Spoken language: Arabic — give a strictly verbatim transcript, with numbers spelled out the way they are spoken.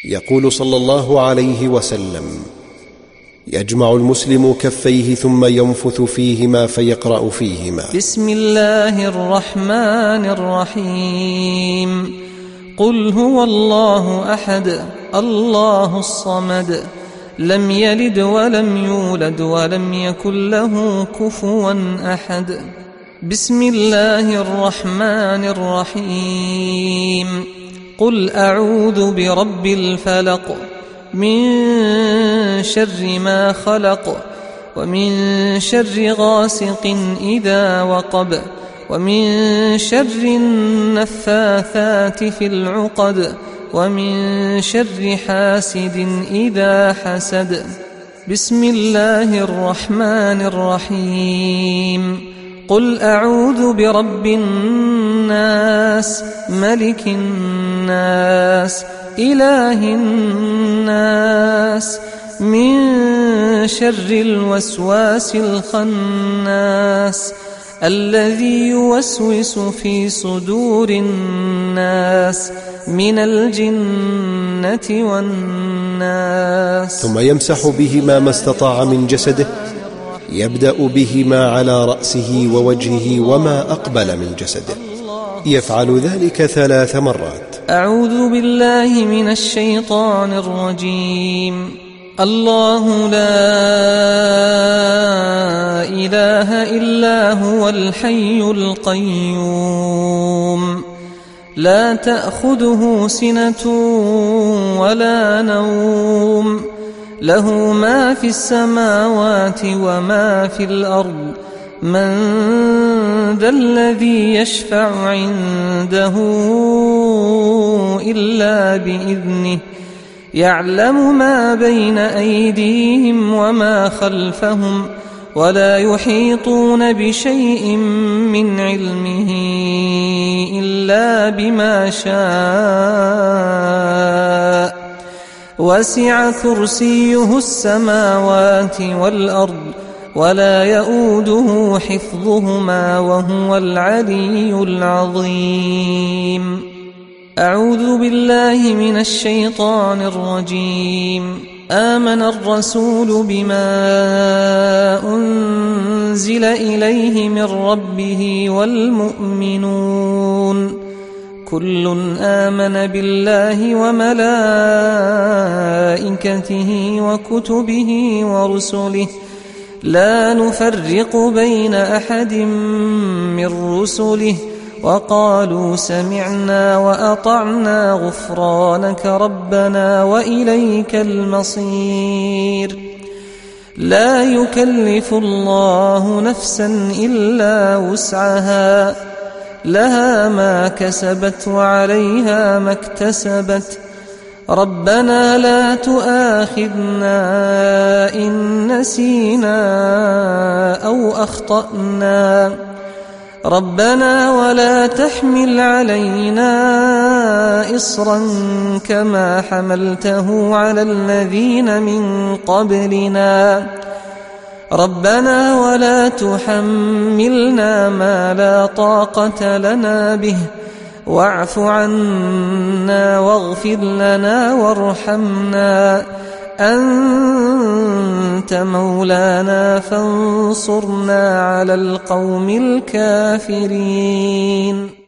يقول صلى الله عليه وسلم: يجمع المسلم كفيه ثم ينفث فيهما فيقرأ فيهما: بسم الله الرحمن الرحيم. قل هو الله أحد الله الصمد لم يلد ولم يولد ولم يكن له كفوا أحد. بسم الله الرحمن الرحيم. قل أعوذ برب الفلق من شر ما خلق ومن شر غاسق إذا وقب ومن شر النفاثات في العقد ومن شر حاسد إذا حسد. بسم الله الرحمن الرحيم. قل أعوذ برب الناس ملك الناس إله الناس من شر الوسواس الخناس الذي يوسوس في صدور الناس من الجنة والناس. ثم يمسح بهما ما استطاع من جسده، يبدأ بهما على رأسه ووجهه وما أقبل من جسده، يفعل ذلك ثلاث مرات. أعوذ بالله من الشيطان الرجيم. الله لا إله إلا هو الحي القيوم لا تأخذه سنة ولا نوم له ما في السماوات وما في الأرض من ذا الذي يشفع عنده إلا بإذنه يعلم ما بين أيديهم وما خلفهم ولا يحيطون بشيء من علمه إلا بما شاء وسع كرسيه السماوات والأرض ولا يؤوده حفظهما وهو العلي العظيم. أعوذ بالله من الشيطان الرجيم. آمن الرسول بما أنزل إليه من ربه والمؤمنون كل آمن بالله وملائكته وكتبه ورسله لا نفرق بين أحد من رسله وقالوا سمعنا وأطعنا غفرانك ربنا وإليك المصير. لا يكلف الله نفسا إلا وسعها لها ما كسبت وعليها ما اكتسبت ربنا لا تؤاخذنا إن نسينا أو أخطأنا ربنا ولا تحمل علينا إصرا كما حملته على الذين من قبلنا ربنا ولا تحملنا ما لا طاقة لنا به واعف عنا واغفر لنا وارحمنا أنت مولانا فانصرنا على القوم الكافرين.